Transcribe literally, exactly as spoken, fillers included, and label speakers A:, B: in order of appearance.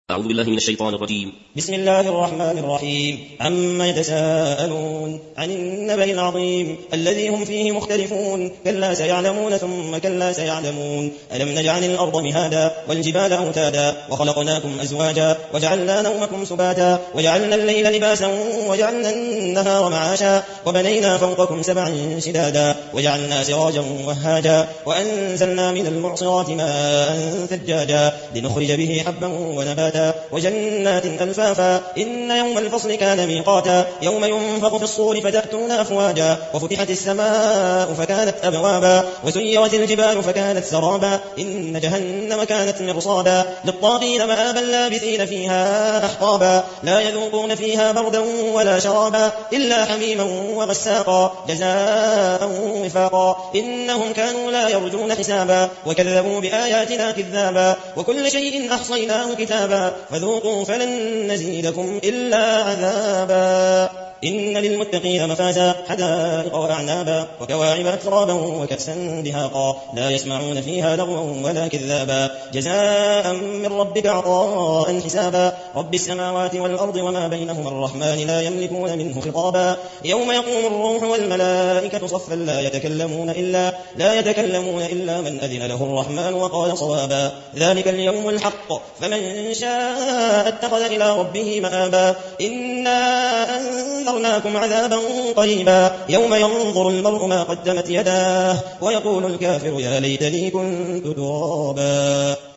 A: أعوذ بالله من الشيطان الرجيم.
B: بسم الله الرحمن الرحيم. عما يتساءلون عن النبأ العظيم الذي هم فيه مختلفون. كلا سيعلمون ثم كلا سيعلمون. ألم نجعل الأرض مهادا والجبال أوتادا وخلقناكم أزواجا وجعلنا نومكم سباتا وجعلنا الليل لباسا وجعلنا النهار معاشا وبنينا فوقكم سبعا شدادا وجعلنا سراجا وهاجا وأنزلنا من المعصرات ماء ثجاجا لنخرج به حبا ونباتا وجنات ألفافا. إن يوم الفصل كان ميقاتا يوم ينفخ في الصور فتأتون أفواجا وفتحت السماء فكانت أبوابا وسيرت الجبال فكانت سرابا. إن جهنم كانت مرصادا للطاغين مآبا لابثين فيها أحقابا لا يذوقون فيها بردا ولا شرابا إلا حميما وغساقا جزاء وفاقا. إنهم كانوا لا يرجون حسابا وكذبوا بآياتنا كذابا وكل شيء أحصيناه كتابا فذوقوا فلن نزيدكم إلا عذابا. إن للمتقين مفازا حدائق وأعنابا وكواعب أترابا وكأسا دهاقا لا يسمعون فيها لغوا ولا كذابا جزاء من ربك عطاء حسابا. رب السماوات والأرض وما بينهما الرحمن لا يملكون منه خطابا. يوم يقوم الروح والملائكة صفا لا يتكلمون إلا, لا يتكلمون إلا من أذن له الرحمن وقال صوابا. ذلك اليوم الحق فمن شاء اتخذ إلى ربه مآبا. إنا أنذرناكم عذابا قريبا يوم ينظر المرء ما قدمت يداه ويقول الكافر يا ليتني كنت ترابا.